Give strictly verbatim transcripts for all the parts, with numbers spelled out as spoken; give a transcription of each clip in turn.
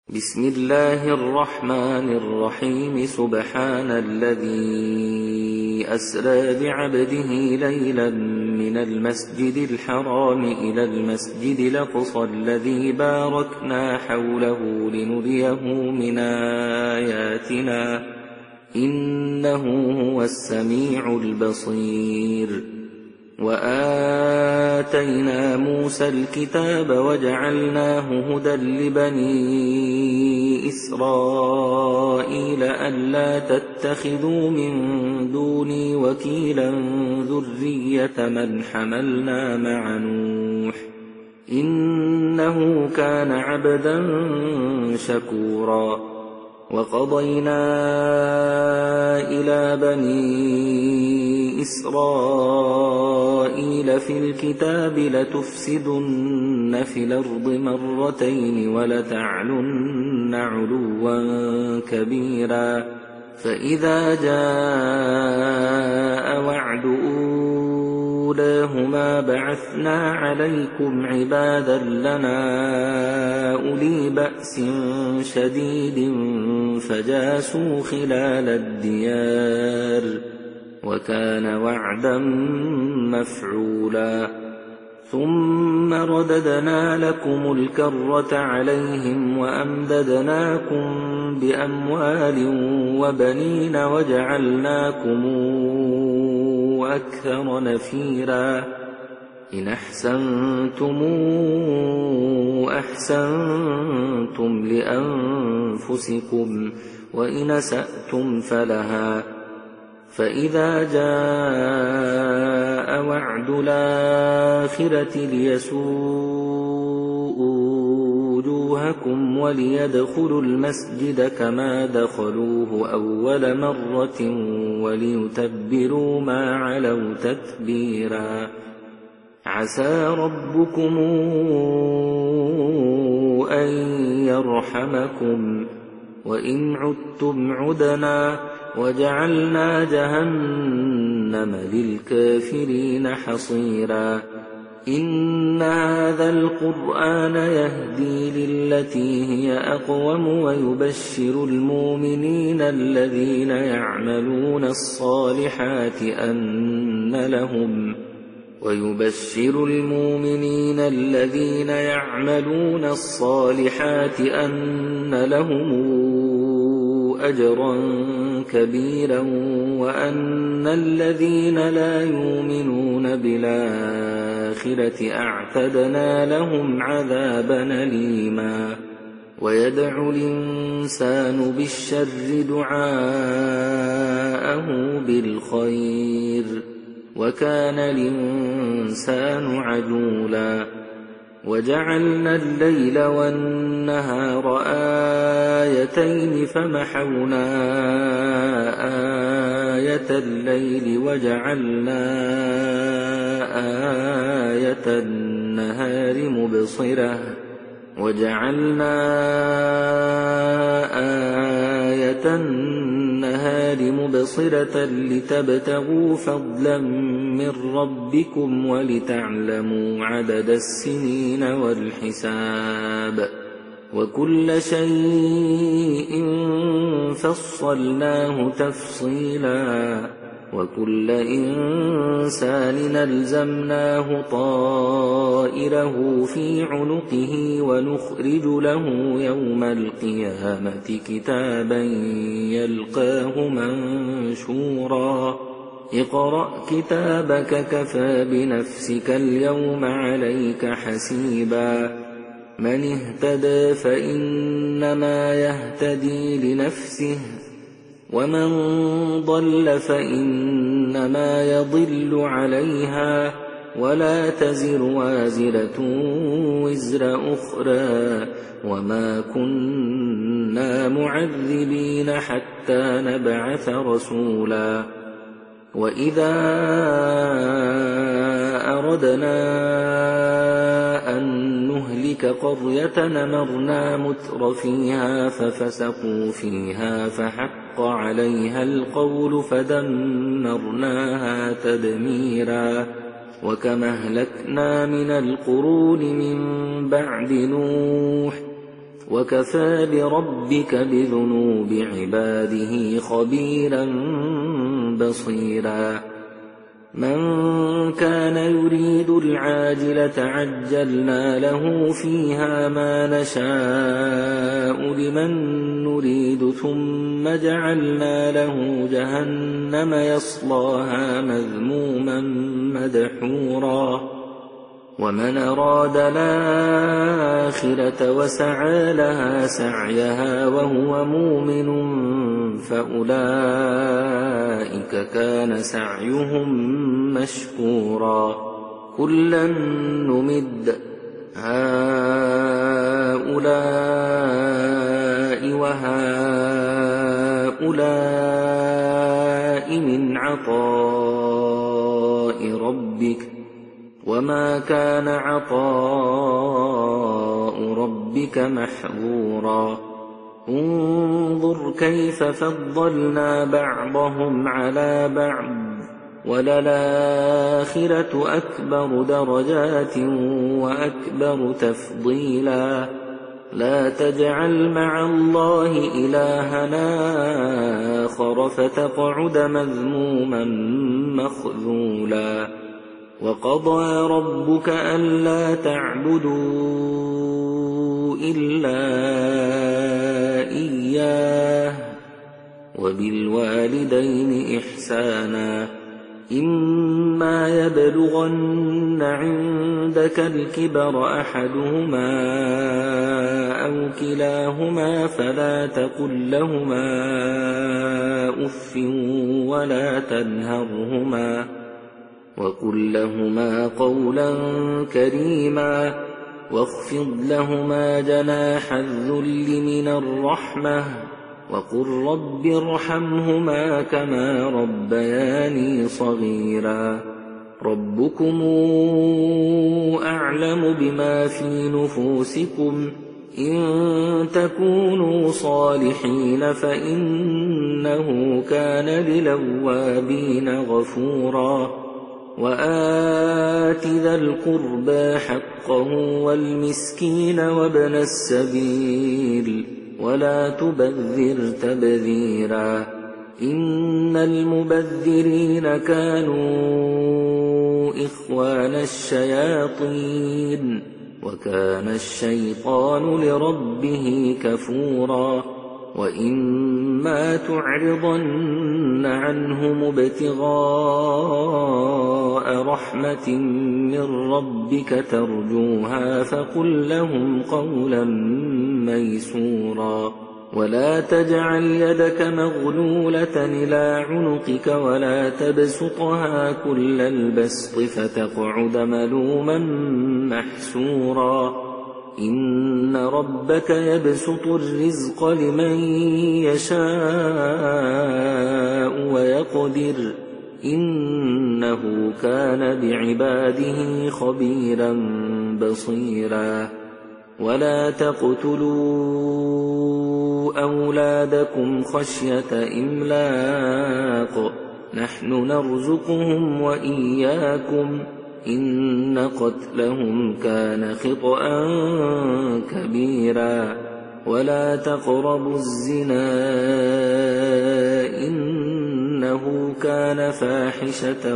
بسم الله الرحمن الرحيم سبحان الذي أسرى بعبده ليلا من المسجد الحرام إلى المسجد الأقصى الذي باركنا حوله لنريه من آياتنا إنه هو السميع البصير. وآتينا موسى الكتاب وجعلناه هدى لبني إسرائيل ألا تتخذوا من دوني وكيلا ذرية من حملنا مع نوح إنه كان عبدا شكورا. وقضينا إلى بني إسرائيل في الكتاب لتفسدن في الأرض مرتين ولتعلن علوا كبيرا. فإذا جاء وعد أولاهما بعثنا عليكم عبادا لنا أولي بأس شديد فجاسوا خلال الديار وكان وعدا مفعولا. ثم رددنا لكم الكرة عليهم وأمددناكم بأموال وبنين وجعلناكم أكثر نفيرا. إن أحسنتم أحسنتم لأنفسكم وإن أسأتم فلها. فإذا جاء وعد الآخرة ليسوءوا وجوهكم وليدخلوا المسجد كما دخلوه أول مرة وليتبروا ما علوا تتبيرا. عسى ربكم أن يرحمكم وإن عدتم عدنا وجعلنا جهنم للكافرين حصيرا. إن هذا القرآن يهدي للتي هي أقوم ويبشر المؤمنين الذين يعملون الصالحات أن لهم ويبشر المؤمنين الذين يعملون الصالحات أن لهم أجرا كبيرا وأن الذين لا يؤمنون بالآخرة أعتدنا لهم عذابا أليما. ويدعو الإنسان بالشر دعاءه بالخير وكان الإنسان عجولا. وجعلنا الليل والنهار آيتين فمحونا آية الليل وجعلنا آية النهار مبصرة وجعلنا آية النهار مبصرة لتبتغوا فضلا من ربكم ولتعلموا عدد السنين والحساب وكل شيء فصلناه تفصيلا. وكل إنسان ألزمناه طائره في عنقه ونخرج له يوم القيامة كتابا يلقاه منشورا. اقرأ كتابك كفى بنفسك اليوم عليك حسيبا. من اهتدى فإنما يهتدي لنفسه ومن ضل فإنما يضل عليها ولا تزر وازرة وزر أخرى وما كنا معذبين حتى نبعث رسولا. وإذا أردنا أن نهلك قرية أمرنا متر فيها ففسقوا فيها فحق عليها القول فدمرناها تدميرا. وكما أهلكنا من القرون من بعد نوح وكفى بربك بذنوب عباده خبيرا بصيرا من كان يريد العاجلة عجلنا له فيها ما نشاء لمن نريد ثم جعلنا له جهنم يصلاها مذموما مدحورا ومن أراد الآخرة وسعى لها سعيها وهو مؤمن فأولئك كان سعيهم مشكورا كلا نمد هؤلاء وهؤلاء من عطاء ربك وما كان عطاء ربك محظورا انظر كيف فضلنا بعضهم على بعض وللآخرة أكبر درجات وأكبر تفضيلا لا تجعل مع الله إلهنا آخر فتقعد مذموما مخذولا وقضى ربك ألا تعبدوا إلا إياه وبالوالدين إحسانا إما يبلغن عندك الكبر أحدهما أو كلاهما فلا تقل لهما أف ولا تنهرهما وقل لهما قولا كريما واخفض لهما جناح الذل من الرحمة وقل رب ارحمهما كما ربياني صغيرا ربكم أعلم بما في نفوسكم إن تكونوا صالحين فإنه كان للأوابين غفورا وآت ذا القربى حقه والمسكين وابن السبيل ولا تبذر تبذيرا إن المبذرين كانوا إخوان الشياطين وكان الشيطان لربه كفورا وإما تعرضن عنهم ابتغاء رحمة من ربك ترجوها فقل لهم قولا ميسورا ولا تجعل يدك مغلولة إلى عنقك ولا تبسطها كل البسط فتقعد ملوما محسورا إن ربك يبسط الرزق لمن يشاء ويقدر إنه كان بعباده خبيرا بصيرا ولا تقتلوا أولادكم خشية إملاق نحن نرزقهم وإياكم إن قتلهم كان خطأ كبيرا ولا تقربوا الزنا إنه كان فاحشة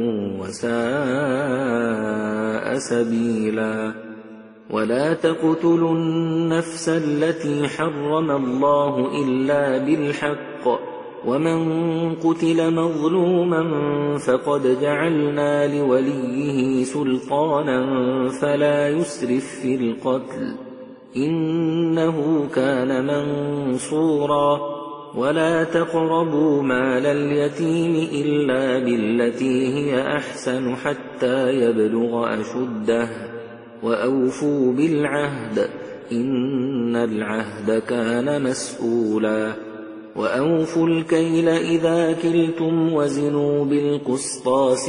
وساء سبيلا ولا تقتلوا النفس التي حرم الله إلا بالحق ومن قتل مظلوما فقد جعلنا لوليه سلطانا فلا يسرف في القتل إنه كان منصورا ولا تقربوا مال اليتيم إلا بالتي هي أحسن حتى يبلغ أشده وأوفوا بالعهد إن العهد كان مسؤولا وأوفوا الكيل إذا كلتم وزنوا بالقسطاس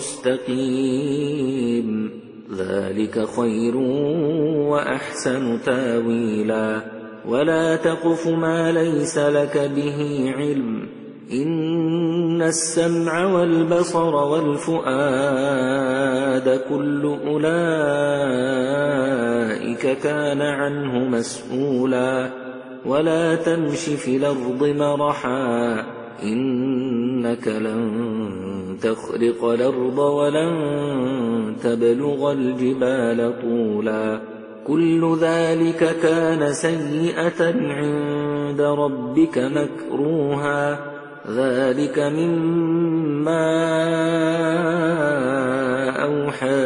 المستقيم ذلك خير وأحسن تاويلا ولا تقف ما ليس لك به علم إن السمع والبصر والفؤاد كل أولئك كان عنه مسؤولا ولا تمش في الأرض مرحا إنك لن تخرق الأرض ولن تبلغ الجبال طولا كل ذلك كان سيئة عند ربك مكروها ذلك مما أوحى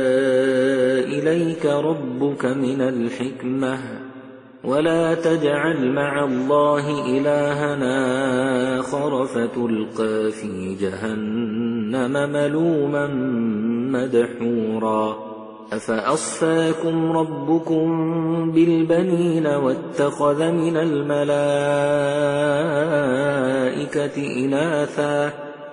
إليك ربك من الحكمة ولا تجعل مع الله إلهنا آخر فتلقى في جهنم ملوما مدحورا أفأصفاكم ربكم بالبنين واتخذ من الملائكة إناثا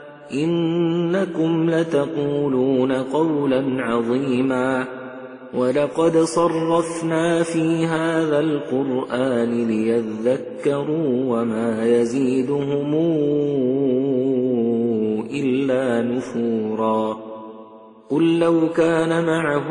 إنكم لتقولون قولا عظيما ولقد صرفنا في هذا القرآن ليذكروا وما يزيدهم إلا نفورا قل لو كان معه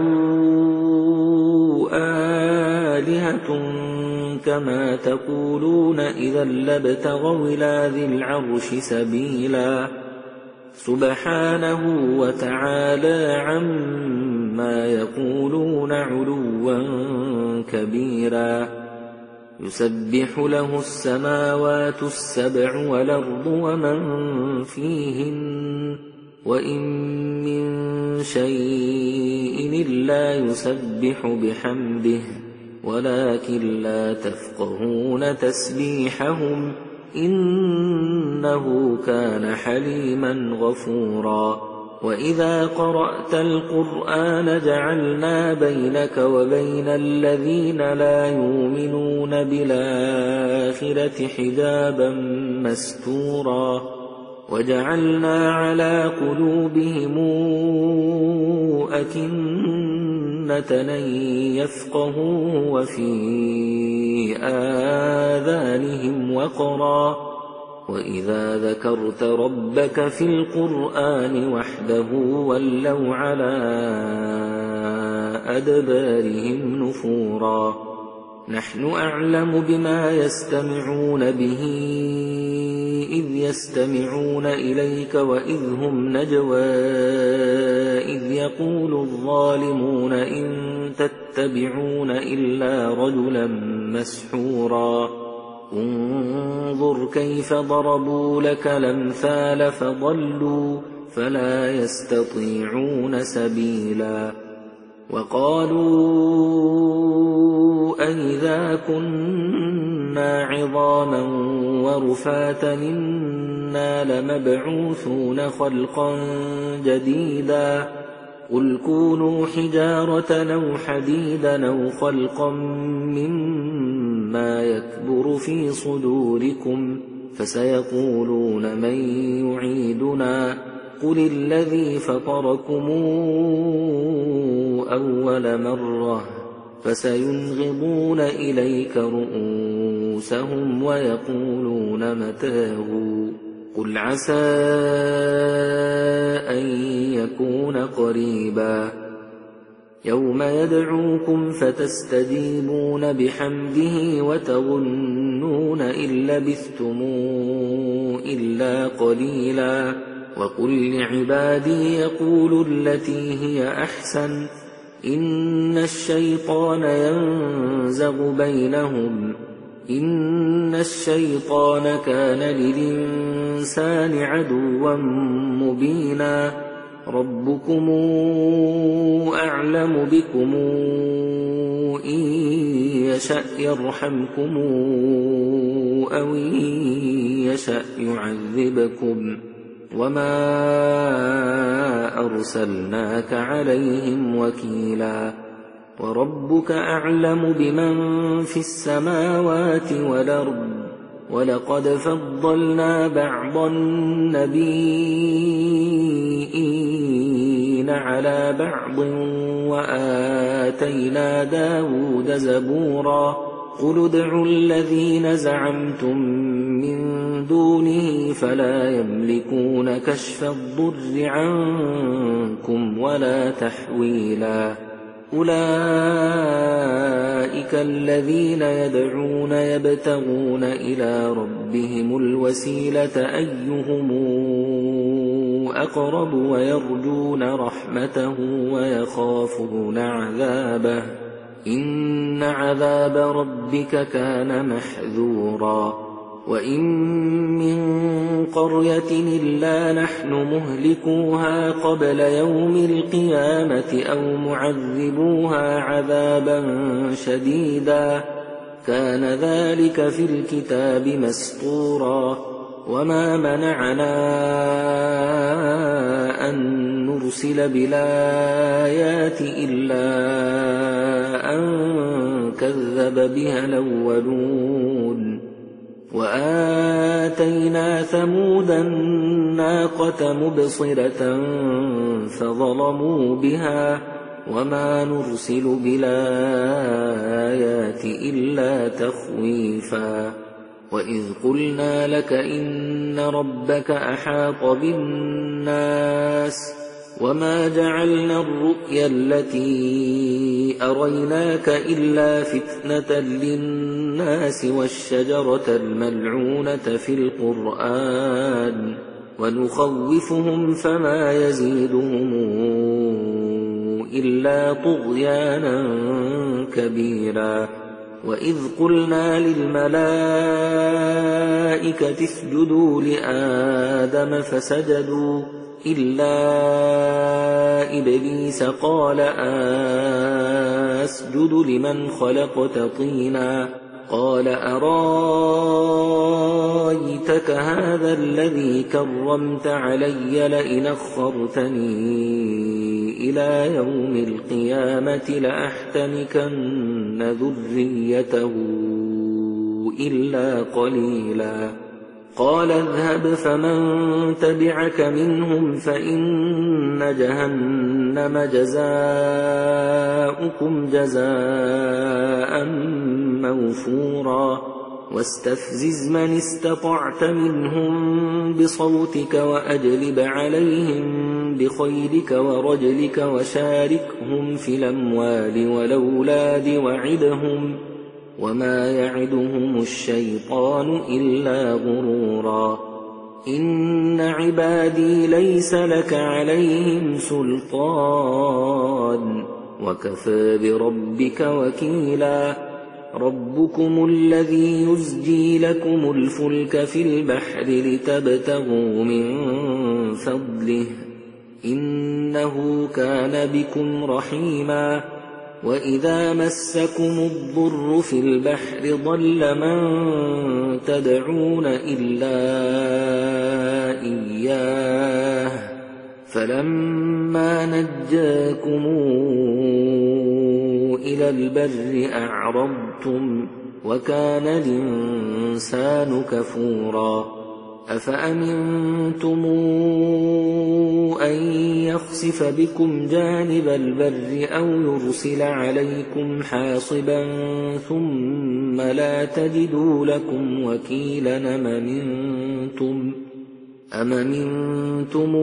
آلهة كما تقولون إذا لابتغوا إلى ذي العرش سبيلا سبحانه وتعالى عما يقولون علوا كبيرا يسبح له السماوات السبع والأرض ومن فيهن وإن من شيء إلا يسبح بحمده ولكن لا تفقهون تسبيحهم إنه كان حليما غفورا وإذا قرأت القرآن جعلنا بينك وبين الذين لا يؤمنون بالآخرة حجابا مستورا وجعلنا على قلوبهم أكنة أن يفقهوا وفي آذانهم وقرا وإذا ذكرت ربك في القرآن وحده ولوا على أدبارهم نفورا نحن أعلم بما يستمعون به إذ يستمعون إليك وإذ هم نجوى إذ يقول الظالمون إن تتبعون إلا رجلا مسحورا انظر كيف ضربوا لك الأمثال فضلوا فلا يستطيعون سبيلا وقالوا أئذا كنا عظاما ورفاتا إنا لمبعوثون خلقا جديدا قل كونوا حجارة أو حديدا أو خلقا مما يكبر في صدوركم فسيقولون من يعيدنا قل الذي فطركم أول مرة فسينغضون إليك رؤوسهم ويقولون متاه قل عسى أن يكون قريبا يوم يدعوكم فتستجيبون بحمده وتظنون إن لبثتم إلا قليلا وقل لعبادي يقولوا التي هي أحسن إن الشيطان ينزغ بينهم إن الشيطان كان للإنسان عدوا مبينا ربكم أعلم بكم إن يشأ يرحمكم أو إن يشأ يعذبكم وما أرسلناك عليهم وكيلا وربك أعلم بمن في السماوات والأرض ولقد فضلنا بعض النبيين على بعض وآتينا داود زبورا قل ادعوا الذين زعمتم من دونه فلا يملكون كشف الضر عنكم ولا تحويلا أولئك الذين يدعون يبتغون إلى ربهم الوسيلة أيهم أقرب ويرجون رحمته ويخافون عذابه إن عذاب ربك كان محذورا وإن من قرية إلا نحن مهلكوها قبل يوم القيامة أو معذبوها عذابا شديدا كان ذلك في الكتاب مسطورا وما منعنا أن نرسل بالآيات إلا أن كذب بها الأولون وآتينا ثمود الناقة مبصرة فظلموا بها وما نرسل بالآيات إلا تخويفا وإذ قلنا لك إن ربك أحاط بالناس وما جعلنا الرؤيا التي أريناك إلا فتنة للناس والشجرة الملعونة في القرآن ونخوفهم فما يزيدهم إلا طغيانا كبيرا وإذ قلنا للملائكة اسجدوا لآدم فسجدوا إلا إبليس قال أسجد لمن خلقت طينا قال أرايتك هذا الذي كرمت علي لئن أخرتني إلى يوم القيامة لأحتنكن ذريته إلا قليلا قال اذهب فمن تبعك منهم فإن جهنم جزاؤكم جزاء موفورا واستفزز من استطعت منهم بصوتك وأجلب عليهم بخيلك ورجلك وشاركهم في الأموال والأولاد وعدهم وما يعدهم الشيطان إلا غرورا إن عبادي ليس لك عليهم سلطان وكفى بربك وكيلا ربكم الذي يزجي لكم الفلك في البحر لتبتغوا من فضله إنه كان بكم رحيما وإذا مسكم الضر في البحر ضل من تدعون إلا إياه فلما نجاكم إلى البر أعرضتم وكان الإنسان كفورا أفأمنتم أن يخسف بكم جانب البر أو يرسل عليكم حاصبا ثم لا تجدوا لكم وكيلا أم أمنتم أم أمنتم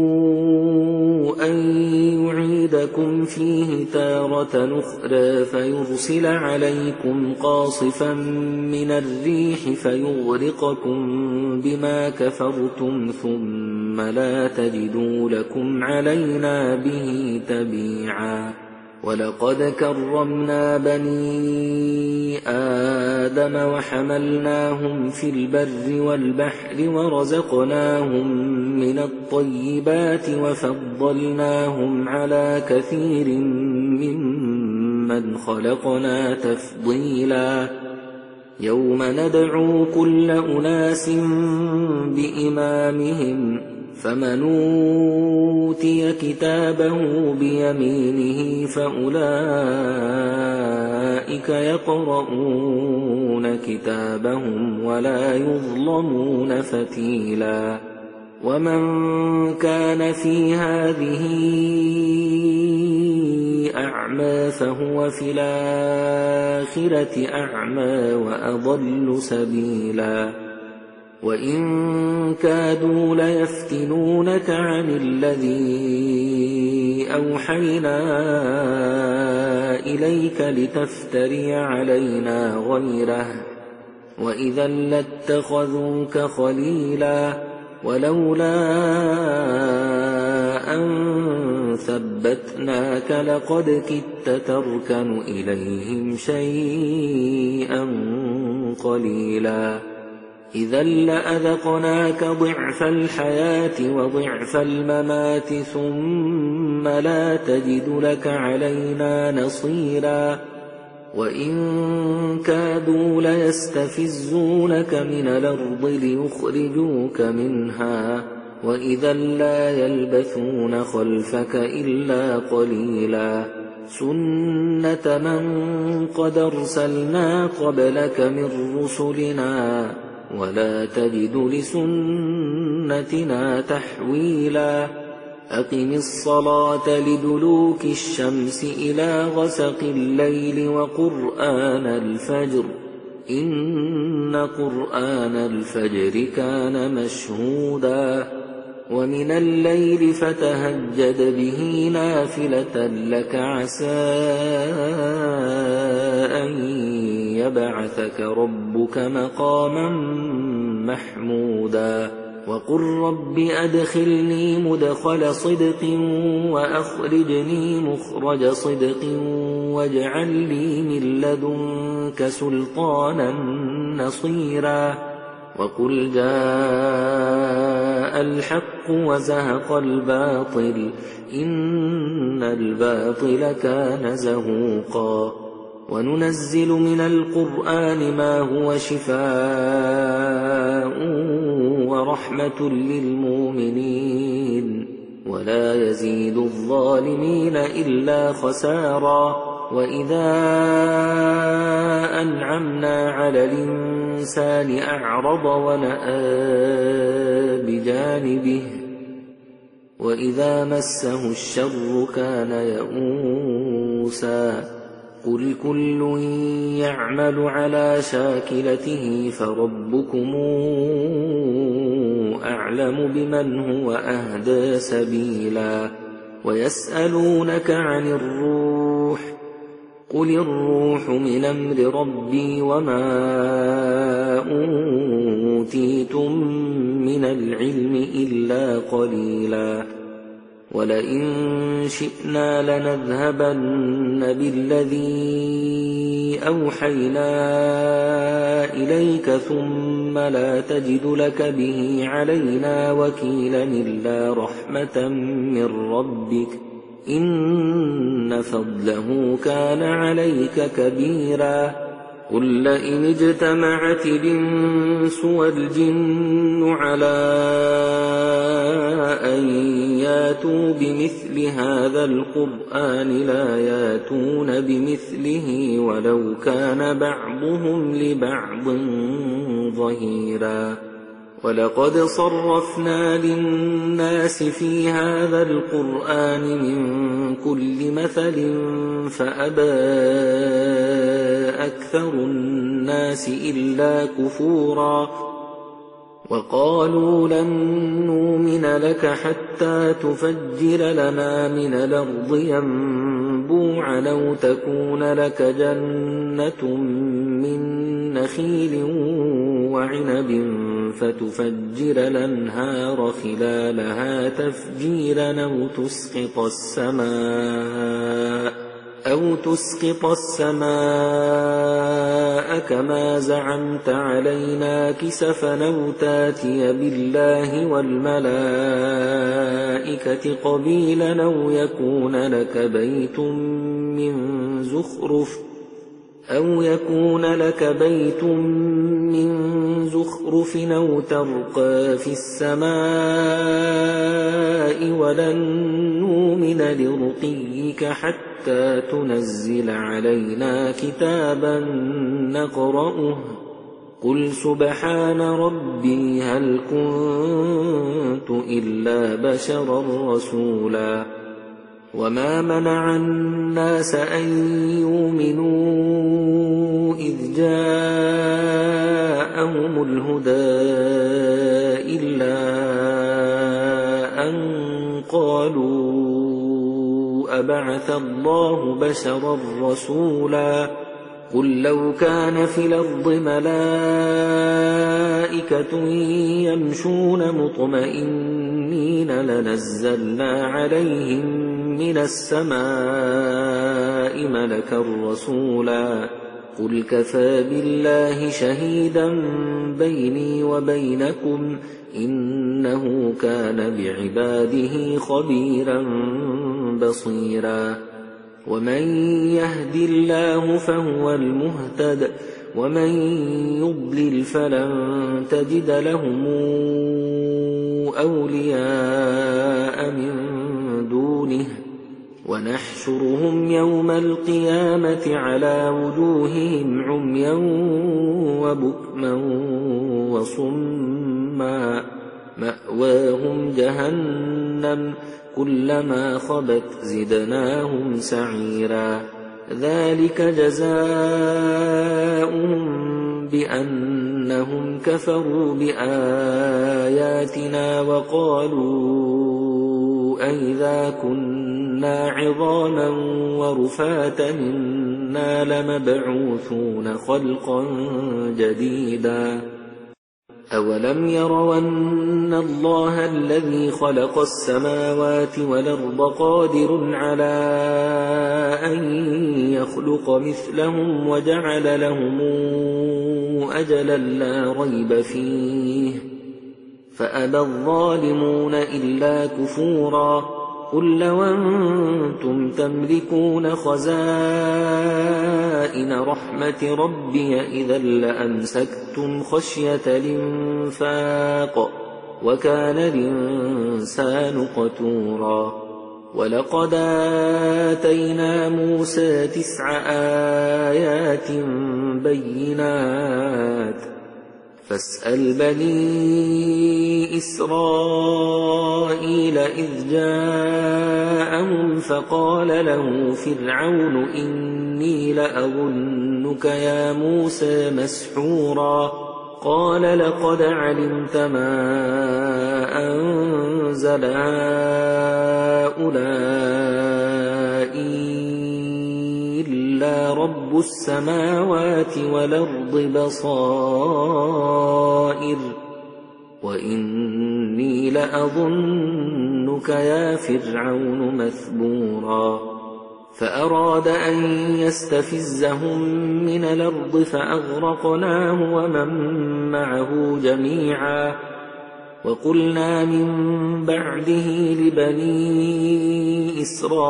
أن يعيدكم فيه تارة أخرى فيرسل عليكم قاصفا من الريح فيغرقكم بما كفرتم ثم لا تجدوا لكم علينا به تبيعا ولقد كرمنا بني آدم وحملناهم في البر والبحر ورزقناهم من الطيبات وفضلناهم على كثير ممن خلقنا تفضيلا يوم ندعو كل أناس بإمامهم فمن أوتي كتابه بيمينه فأولئك يقرؤون كتابهم ولا يظلمون فتيلا ومن كان في هذه أعمى فهو في الآخرة أعمى وأضل سبيلا وإن كادوا ليفتنونك عن الذي أوحينا إليك لتفتري علينا غيره وإذا لاتخذوك خليلا ولولا أن ثبتناك لقد كدت تركن إليهم شيئا قليلا إذا لأذقناك ضعف الحياة وضعف الممات ثم لا تجد لك علينا نصيرا وإن كادوا ليستفزونك من الأرض ليخرجوك منها وإذا لا يلبثون خلفك إلا قليلا سنة من قد أرسلنا قبلك من رسلنا ولا تجد لسنتنا تحويلا أقم الصلاة لدلوك الشمس إلى غسق الليل وقرآن الفجر إن قرآن الفجر كان مشهودا ومن الليل فتهجد به نافلة لك عسى أن يبعثك ربك مقاما محمودا وقل رب أدخلني مدخل صدق وأخرجني مخرج صدق واجعل لي من لدنك سلطانا نصيرا وقل جاء الحق وزهق الباطل إن الباطل كان زهوقا وننزل من القرآن ما هو شفاء ورحمة للمؤمنين ولا يزيد الظالمين إلا خسارا وإذا أنعمنا على الإنسان أعرض ونأى بجانبه وإذا مسه الشر كان يئوسا قل كل يعمل على شاكلته فربكم أعلم بمن هو أهدى سبيلا ويسألونك عن الروح قل الروح من أمر ربي وما أوتيتم من العلم إلا قليلا ولئن شئنا لنذهبن بالذي أوحينا إليك ثم لا تجد لك به علينا وكيلا إلا رحمة من ربك إن فضله كان عليك كبيرا قل لئن اجتمعت الإنس والجن على أن ياتوا بمثل هذا القرآن لا ياتون بمثله ولو كان بعضهم لبعض ظهيرا ولقد صرفنا للناس في هذا القرآن من كل مثل فأبى أكثر الناس إلا كفورا وقالوا لن نؤمن لك حتى تفجر لنا من الأرض ينبوعا أو تكون لك جنة من نخيل وعنب فتفجر الأنهار خلالها تفجيرا أو تسقط السماء أو تسقط السماء كما زعمت علينا كسفا أو تاتي بالله والملائكة قبيلا أو يكون لك بيت من زخرف أو يكون لك بيت من زخرف أو ترقى في السماء ولن نؤمن لرقيك حتى تنزل علينا كتابا نقرأه قل سبحان ربي هل كنت إلا بشرا رسولا وما منع الناس أن يؤمنوا إذ جاءهم الهدى إلا أن قالوا أبعث الله بشرا رسولا قل لو كان في الأرض ملائكة يمشون مطمئنين لنزلنا عليهم من السماء ملكا رسولا قل كفى بالله شهيدا بيني وبينكم إنه كان بعباده خبيرا بصيرا ومن يهد الله فهو المهتد ومن يضلل فلن تجد لهم أولياء من دونه ونحشرهم يوم القيامة على وجوههم عميا وبكما وصما مأواهم جهنم كلما خبت زدناهم سعيرا ذلك جزاؤهم بأنهم كفروا بآياتنا وقالوا أئذا كنا عظاما ورفاتا إنا لمبعوثون خلقا جديدا أولم يروا أن الله الذي خلق السماوات والأرض قادر على أن يخلق مثلهم وجعل لهم أجلا لا ريب فيه فأبى الظالمون إلا كفورا قل لو أنتم تملكون خزائن رحمة ربي إذا لأمسكتم خشية الإنفاق وكان الإنسان قتورا ولقد آتينا موسى تسع آيات بينات فاسأل بني إسرائيل إذ جاءهم فقال له فرعون إني لأظنك يا موسى مسحورا قال لقد علمت ما أنزل هؤلاء إلا رب السماوات والأرض بصائر وإني لأظنك يا فرعون مثبورا فأراد أن يستفزهم من الأرض فأغرقناه ومن معه جميعا وقلنا من بعده لبني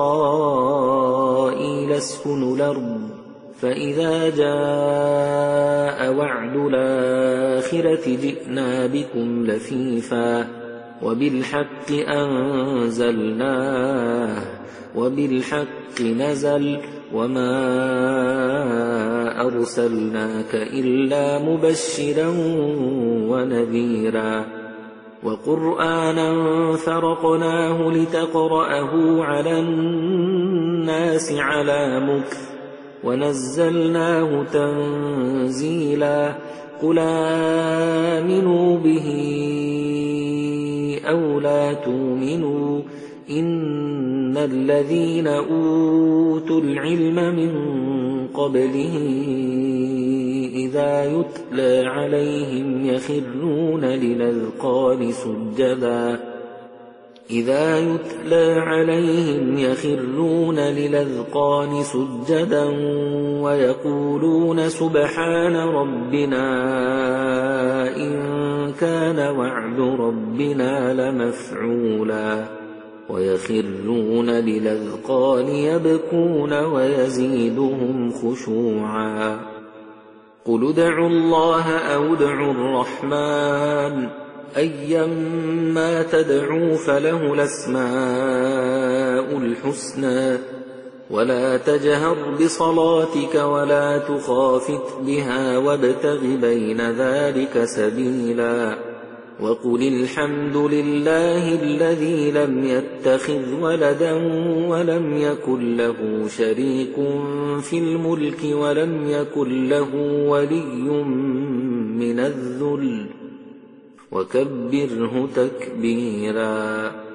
إسرائيل اسكنوا الأرض فإذا جاء وعد الآخرة جئنا بكم لفيفا وبالحق أنزلناه وبالحق نزل وما أرسلناك إلا مبشرا ونذيرا وقرآنا فرقناه لتقرأه على الناس على مكث ونزلناه تنزيلا قل آمنوا به أو لا تؤمنوا إن الذين أوتوا العلم من قبله إذا يتلى عليهم يخرون للأذقان سجدا إذا يتلى عليهم يخرون للأذقان سجدا ويقولون سبحان ربنا إن كان وعد ربنا لمفعولا ويخرون للأذقان يبكون ويزيدهم خشوعا قل ادعوا الله أو ادعوا الرحمن أيما تدعوا فله الأسماء الحسنى ولا تجهر بصلاتك ولا تخافت بها وابتغ بين ذلك سبيلا وقل الحمد لله الذي لم يتخذ ولدا ولم يكن له شريك في الملك ولم يكن له ولي من الذل وكبره تكبيرا.